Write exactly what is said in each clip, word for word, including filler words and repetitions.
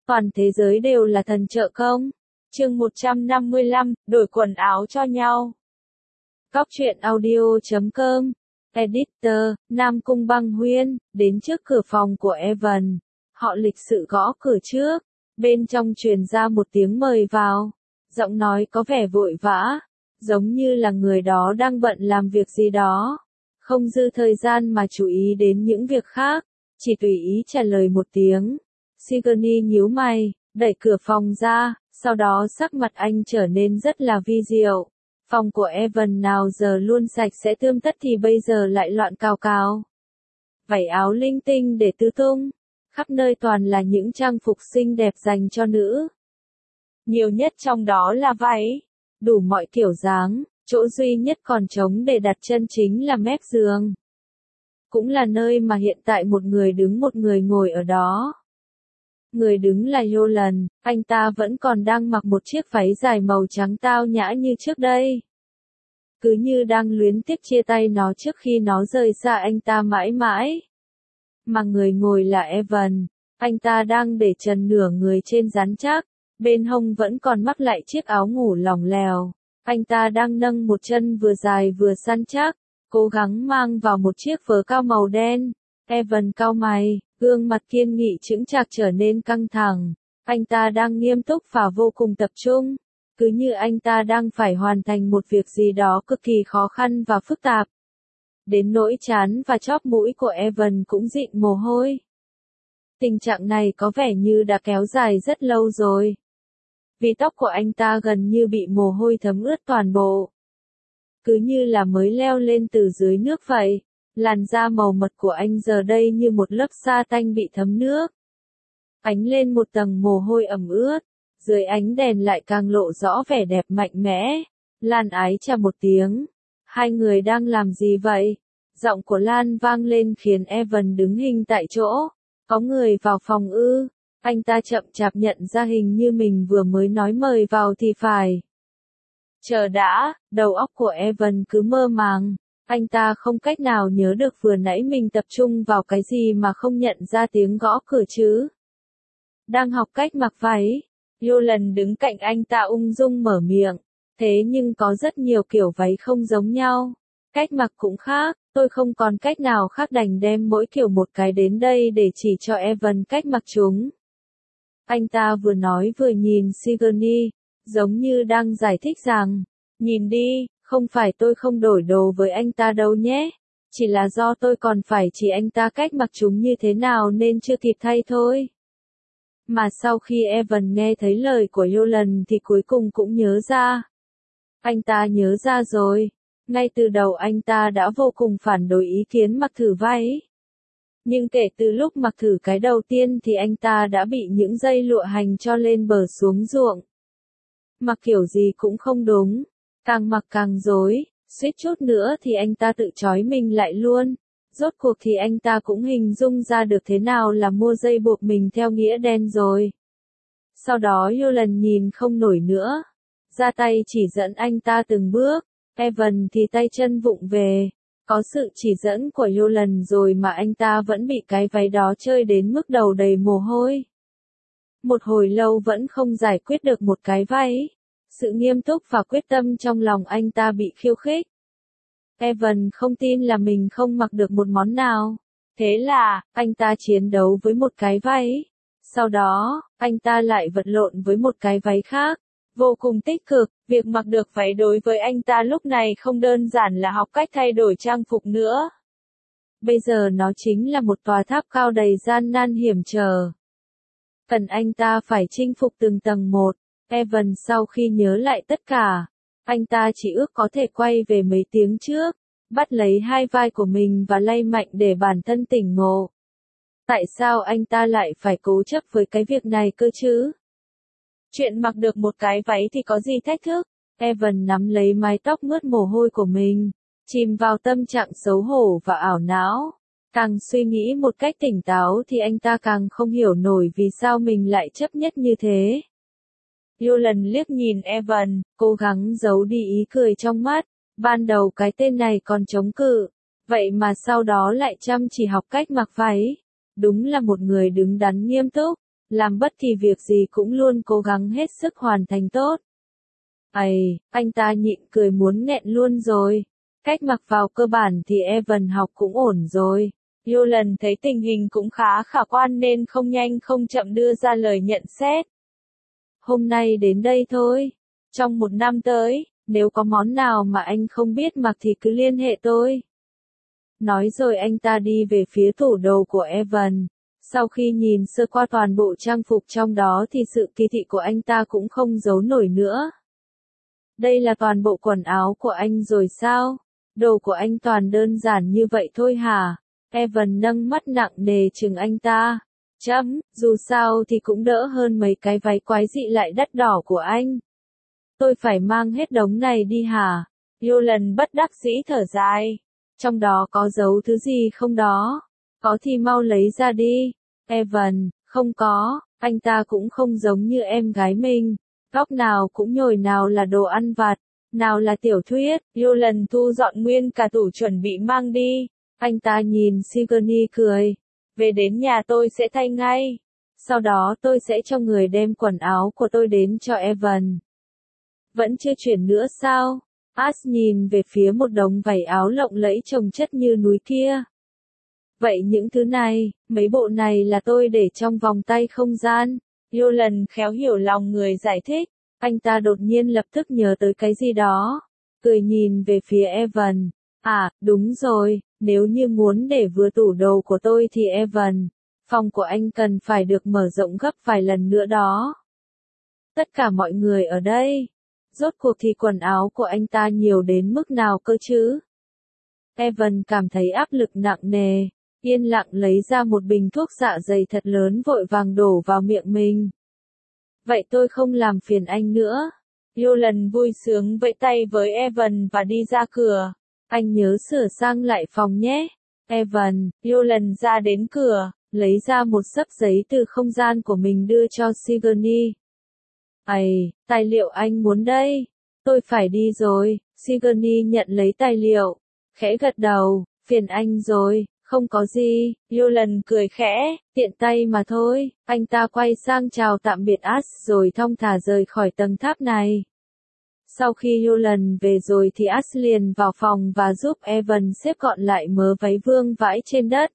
Toàn thế giới đều là thần trợ công. Chương một trăm năm mươi lăm, đổi quần áo cho nhau. Cóc truyện audio chấm com. Editor, Nam Cung Băng Huyên, đến trước cửa phòng của Evan. Họ lịch sự gõ cửa trước. Bên trong truyền ra một tiếng mời vào. Giọng nói có vẻ vội vã, giống như là người đó đang bận làm việc gì đó. Không dư thời gian mà chú ý đến những việc khác, chỉ tùy ý trả lời một tiếng. Sigourney nhíu mày, đẩy cửa phòng ra, sau đó sắc mặt anh trở nên rất là vi diệu. Phòng của Evan nào giờ luôn sạch sẽ tươm tất thì bây giờ lại loạn cào cào. Vải áo linh tinh để tứ tung, khắp nơi toàn là những trang phục xinh đẹp dành cho nữ. Nhiều nhất trong đó là váy, đủ mọi kiểu dáng, chỗ duy nhất còn trống để đặt chân chính là mép giường. Cũng là nơi mà hiện tại một người đứng một người ngồi ở đó. Người đứng là Yolan, anh ta vẫn còn đang mặc một chiếc váy dài màu trắng tao nhã như trước đây. Cứ như đang luyến tiếc chia tay nó trước khi nó rời xa anh ta mãi mãi. Mà người ngồi là Evan, anh ta đang để trần nửa người trên rắn chắc, bên hông vẫn còn mắc lại chiếc áo ngủ lỏng lẻo. Anh ta đang nâng một chân vừa dài vừa săn chắc, cố gắng mang vào một chiếc vớ cao màu đen. Evan cau mày, gương mặt kiên nghị chững chạc trở nên căng thẳng. Anh ta đang nghiêm túc và vô cùng tập trung, cứ như anh ta đang phải hoàn thành một việc gì đó cực kỳ khó khăn và phức tạp. Đến nỗi trán và chóp mũi của Evan cũng dịn mồ hôi. Tình trạng này có vẻ như đã kéo dài rất lâu rồi. Vì tóc của anh ta gần như bị mồ hôi thấm ướt toàn bộ. Cứ như là mới leo lên từ dưới nước vậy. Làn da màu mật của anh giờ đây như một lớp sa tanh bị thấm nước. Ánh lên một tầng mồ hôi ẩm ướt, dưới ánh đèn lại càng lộ rõ vẻ đẹp mạnh mẽ. Lan ái chà một tiếng. Hai người đang làm gì vậy? Giọng của Lan vang lên khiến Evan đứng hình tại chỗ. Có người vào phòng ư? Anh ta chậm chạp nhận ra hình như mình vừa mới nói mời vào thì phải. Chờ đã, đầu óc của Evan cứ mơ màng. Anh ta không cách nào nhớ được vừa nãy mình tập trung vào cái gì mà không nhận ra tiếng gõ cửa chứ. Đang học cách mặc váy. Yolan đứng cạnh anh ta ung dung mở miệng. Thế nhưng có rất nhiều kiểu váy không giống nhau. Cách mặc cũng khác, tôi không còn cách nào khác đành đem mỗi kiểu một cái đến đây để chỉ cho Evan cách mặc chúng. Anh ta vừa nói vừa nhìn Sigourney, giống như đang giải thích rằng, nhìn đi, không phải tôi không đổi đồ với anh ta đâu nhé, chỉ là do tôi còn phải chỉ anh ta cách mặc chúng như thế nào nên chưa kịp thay thôi. Mà sau khi Evan nghe thấy lời của Yolan thì cuối cùng cũng nhớ ra. Anh ta nhớ ra rồi, ngay từ đầu anh ta đã vô cùng phản đối ý kiến mặc thử váy. Nhưng kể từ lúc mặc thử cái đầu tiên thì anh ta đã bị những dây lụa hành cho lên bờ xuống ruộng. Mặc kiểu gì cũng không đúng, càng mặc càng rối, suýt chút nữa thì anh ta tự trói mình lại luôn. Rốt cuộc thì anh ta cũng hình dung ra được thế nào là mua dây buộc mình theo nghĩa đen rồi. Sau đó Yolan nhìn không nổi nữa, ra tay chỉ dẫn anh ta từng bước. Evan thì tay chân vụng về. Có sự chỉ dẫn của Yolan rồi mà anh ta vẫn bị cái váy đó chơi đến mức đầu đầy mồ hôi. Một hồi lâu vẫn không giải quyết được một cái váy. Sự nghiêm túc và quyết tâm trong lòng anh ta bị khiêu khích. Evan không tin là mình không mặc được một món nào. Thế là, anh ta chiến đấu với một cái váy. Sau đó, anh ta lại vật lộn với một cái váy khác. Vô cùng tích cực, việc mặc được váy đối với anh ta lúc này không đơn giản là học cách thay đổi trang phục nữa. Bây giờ nó chính là một tòa tháp cao đầy gian nan hiểm trở. Cần anh ta phải chinh phục từng tầng một. Evan sau khi nhớ lại tất cả, anh ta chỉ ước có thể quay về mấy tiếng trước, bắt lấy hai vai của mình và lay mạnh để bản thân tỉnh ngộ. Tại sao anh ta lại phải cố chấp với cái việc này cơ chứ? Chuyện mặc được một cái váy thì có gì thách thức? Evan nắm lấy mái tóc mướt mồ hôi của mình, chìm vào tâm trạng xấu hổ và ảo não. Càng suy nghĩ một cách tỉnh táo thì anh ta càng không hiểu nổi vì sao mình lại chấp nhất như thế. Yolan liếc nhìn Evan, cố gắng giấu đi ý cười trong mắt. Ban đầu cái tên này còn chống cự, vậy mà sau đó lại chăm chỉ học cách mặc váy. Đúng là một người đứng đắn nghiêm túc. làm bất kỳ việc gì cũng luôn cố gắng hết sức hoàn thành tốt. Ây, anh ta nhịn cười muốn nghẹn luôn rồi. Cách mặc vào cơ bản thì Evan học cũng ổn rồi. Yolan thấy tình hình cũng khá khả quan nên không nhanh không chậm đưa ra lời nhận xét. Hôm nay đến đây thôi. Trong một năm tới, nếu có món nào mà anh không biết mặc thì cứ liên hệ tôi. Nói rồi anh ta đi về phía tủ đồ của Evan. Sau khi nhìn sơ qua toàn bộ trang phục trong đó thì sự kỳ thị của anh ta cũng không giấu nổi nữa. Đây là toàn bộ quần áo của anh rồi sao? Đồ của anh toàn đơn giản như vậy thôi hả? Evan nâng mắt nặng nề chừng anh ta. Chấm, dù sao thì cũng đỡ hơn mấy cái váy quái dị lại đắt đỏ của anh. Tôi phải mang hết đống này đi hả? Yolan bất đắc dĩ thở dài. Trong đó có giấu thứ gì không đó? Có thì mau lấy ra đi. Evan, không có, anh ta cũng không giống như em gái mình. Góc nào cũng nhồi nào là đồ ăn vặt, nào là tiểu thuyết. Yolan thu dọn nguyên cả tủ chuẩn bị mang đi. Anh ta nhìn Sigourney cười. Về đến nhà tôi sẽ thay ngay. Sau đó tôi sẽ cho người đem quần áo của tôi đến cho Evan. Vẫn chưa chuyển nữa sao? Ash nhìn về phía một đống váy áo lộng lẫy chồng chất như núi kia. Vậy những thứ này, mấy bộ này là tôi để trong vòng tay không gian. Yolan khéo hiểu lòng người giải thích. Anh ta đột nhiên lập tức nhớ tới cái gì đó. Cười nhìn về phía Evan. À, đúng rồi, nếu như muốn để vừa tủ đồ của tôi thì Evan, phòng của anh cần phải được mở rộng gấp vài lần nữa đó. Tất cả mọi người ở đây. Rốt cuộc thì quần áo của anh ta nhiều đến mức nào cơ chứ? Evan cảm thấy áp lực nặng nề, yên lặng lấy ra một bình thuốc dạ dày thật lớn vội vàng đổ vào miệng mình. Vậy tôi không làm phiền anh nữa. Yolan vui sướng vẫy tay với Evan và đi ra cửa. Anh nhớ sửa sang lại phòng nhé. Evan, Yolan ra đến cửa, lấy ra một xấp giấy từ không gian của mình đưa cho Sigourney. Ây, tài liệu anh muốn đây. Tôi phải đi rồi. Sigourney nhận lấy tài liệu. Khẽ gật đầu, phiền anh rồi, không có gì. Yolan cười khẽ, tiện tay mà thôi. Anh ta quay sang chào tạm biệt Ash rồi thong thả rời khỏi tầng tháp này. Sau khi Yolan về rồi thì Ash liền vào phòng và giúp Evan xếp gọn lại mớ váy vương vãi trên đất.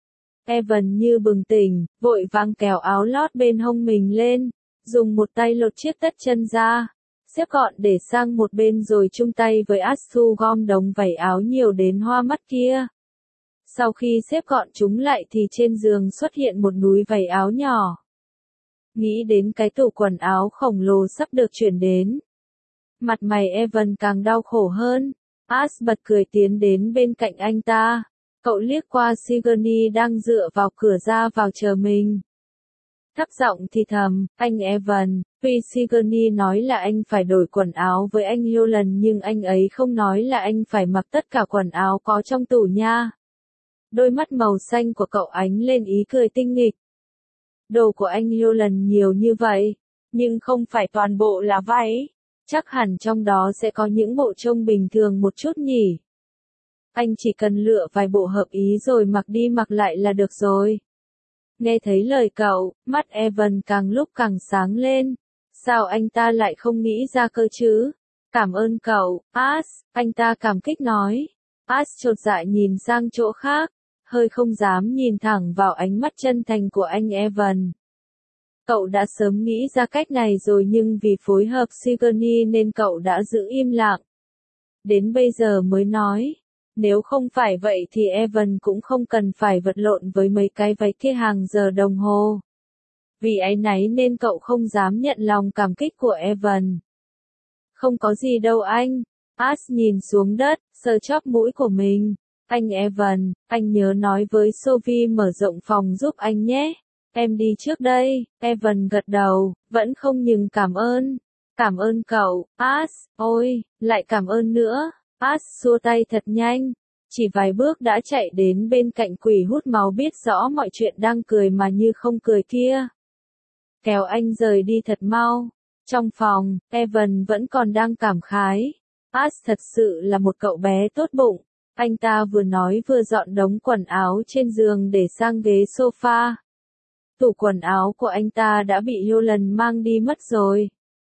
Evan như bừng tỉnh, vội vàng kéo áo lót bên hông mình lên, dùng một tay lột chiếc tất chân ra, xếp gọn để sang một bên rồi chung tay với Ash thu gom đống váy áo nhiều đến hoa mắt kia. Sau khi xếp gọn chúng lại thì trên giường xuất hiện một núi váy áo nhỏ. Nghĩ đến cái tủ quần áo khổng lồ sắp được chuyển đến. Mặt mày Evan càng đau khổ hơn. Ash bật cười tiến đến bên cạnh anh ta. Cậu liếc qua Sigourney đang dựa vào cửa ra vào chờ mình. Thấp giọng thì thầm, anh Evan, tuy Sigourney nói là anh phải đổi quần áo với anh Yolan nhưng anh ấy không nói là anh phải mặc tất cả quần áo có trong tủ nha. Đôi mắt màu xanh của cậu ánh lên ý cười tinh nghịch. Đồ của anh Yolan nhiều như vậy, nhưng không phải toàn bộ là váy. Chắc hẳn trong đó sẽ có những bộ trông bình thường một chút nhỉ. Anh chỉ cần lựa vài bộ hợp ý rồi mặc đi mặc lại là được rồi. Nghe thấy lời cậu, mắt Evan càng lúc càng sáng lên. Sao anh ta lại không nghĩ ra cơ chứ? Cảm ơn cậu, Ash, anh ta cảm kích nói. Ash chột dạ nhìn sang chỗ khác, hơi không dám nhìn thẳng vào ánh mắt chân thành của anh Evan. Cậu đã sớm nghĩ ra cách này rồi nhưng vì phối hợp Sigourney nên cậu đã giữ im lặng. Đến bây giờ mới nói. Nếu không phải vậy thì Evan cũng không cần phải vật lộn với mấy cái váy kia hàng giờ đồng hồ. Vì áy náy nên cậu không dám nhận lòng cảm kích của Evan. Không có gì đâu anh. Ash nhìn xuống đất, sờ chóp mũi của mình. Anh Evan, anh nhớ nói với Sophie mở rộng phòng giúp anh nhé. Em đi trước đây. Evan gật đầu, vẫn không ngừng cảm ơn. Cảm ơn cậu, Ash, ôi, lại cảm ơn nữa. Ash xua tay thật nhanh. Chỉ vài bước đã chạy đến bên cạnh quỷ hút máu biết rõ mọi chuyện đang cười mà như không cười kia. Kéo anh rời đi thật mau. Trong phòng, Evan vẫn còn đang cảm khái. Ash thật sự là một cậu bé tốt bụng. Anh ta vừa nói vừa dọn đống quần áo trên giường để sang ghế sofa. Tủ quần áo của anh ta đã bị Yolan mang đi mất rồi.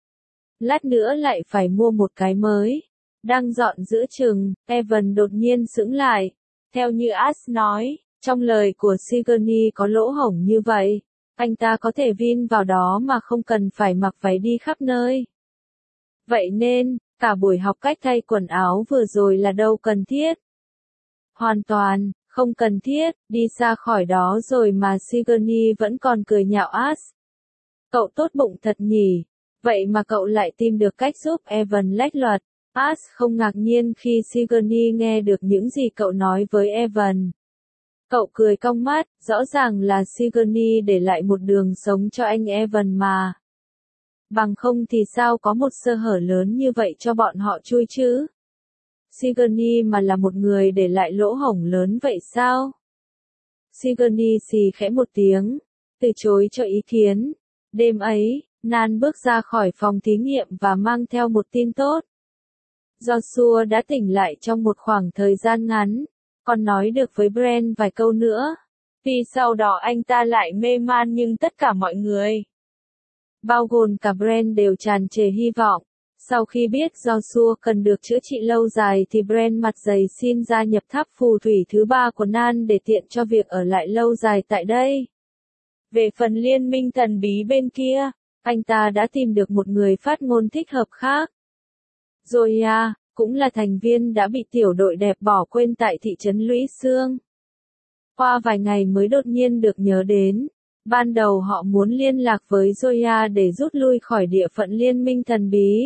Lát nữa lại phải mua một cái mới. Đang dọn giữa chừng, Evan đột nhiên sững lại. Theo như Ash nói, trong lời của Sigourney có lỗ hổng như vậy, anh ta có thể vin vào đó mà không cần phải mặc váy đi khắp nơi. Vậy nên, cả buổi học cách thay quần áo vừa rồi là đâu cần thiết. Hoàn toàn, không cần thiết, đi xa khỏi đó rồi mà Sigourney vẫn còn cười nhạo Ash. Cậu tốt bụng thật nhỉ, vậy mà cậu lại tìm được cách giúp Evan lách luật. Ash không ngạc nhiên khi Sigourney nghe được những gì cậu nói với Evan. Cậu cười cong mắt, rõ ràng là Sigourney để lại một đường sống cho anh Evan mà. Bằng không thì sao có một sơ hở lớn như vậy cho bọn họ chui chứ? Sigourney mà là một người để lại lỗ hổng lớn vậy sao? Sigourney xì khẽ một tiếng, từ chối cho ý kiến. Đêm ấy, Nan bước ra khỏi phòng thí nghiệm và mang theo một tin tốt. Joshua đã tỉnh lại trong một khoảng thời gian ngắn, còn nói được với Brent vài câu nữa. Vì sau đó anh ta lại mê man nhưng tất cả mọi người, bao gồm cả Brent đều tràn trề hy vọng. Sau khi biết Joshua cần được chữa trị lâu dài thì Brent mặt dày xin gia nhập tháp phù thủy thứ ba của Nan để tiện cho việc ở lại lâu dài tại đây. Về phần liên minh thần bí bên kia, anh ta đã tìm được một người phát ngôn thích hợp khác. Zoya, cũng là thành viên đã bị tiểu đội đẹp bỏ quên tại thị trấn Lũy Xương. Qua vài ngày mới đột nhiên được nhớ đến. Ban đầu họ muốn liên lạc với Zoya để rút lui khỏi địa phận liên minh thần bí.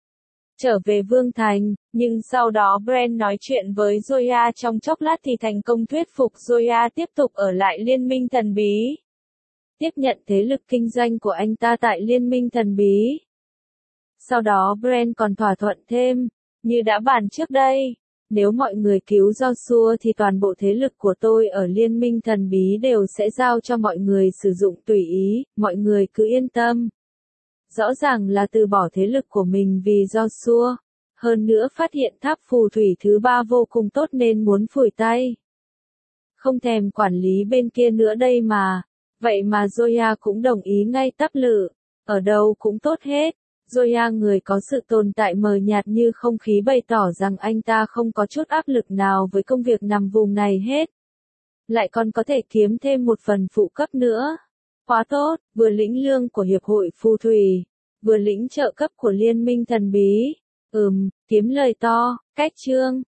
Trở về Vương Thành, nhưng sau đó Brent nói chuyện với Zoya trong chốc lát thì thành công thuyết phục Zoya tiếp tục ở lại liên minh thần bí. Tiếp nhận thế lực kinh doanh của anh ta tại liên minh thần bí. Sau đó Brent còn thỏa thuận thêm, như đã bàn trước đây, nếu mọi người cứu Joshua thì toàn bộ thế lực của tôi ở liên minh thần bí đều sẽ giao cho mọi người sử dụng tùy ý, mọi người cứ yên tâm. Rõ ràng là từ bỏ thế lực của mình vì Joshua, hơn nữa phát hiện tháp phù thủy thứ ba vô cùng tốt nên muốn phủi tay. Không thèm quản lý bên kia nữa đây mà, vậy mà Zoya cũng đồng ý ngay tắp lự, ở đâu cũng tốt hết. Zoya người có sự tồn tại mờ nhạt như không khí bày tỏ rằng anh ta không có chút áp lực nào với công việc nằm vùng này hết. Lại còn có thể kiếm thêm một phần phụ cấp nữa. Quá tốt, vừa lĩnh lương của Hiệp hội Phù Thủy, vừa lĩnh trợ cấp của Liên minh thần bí. Ừm, kiếm lời to, cách chương.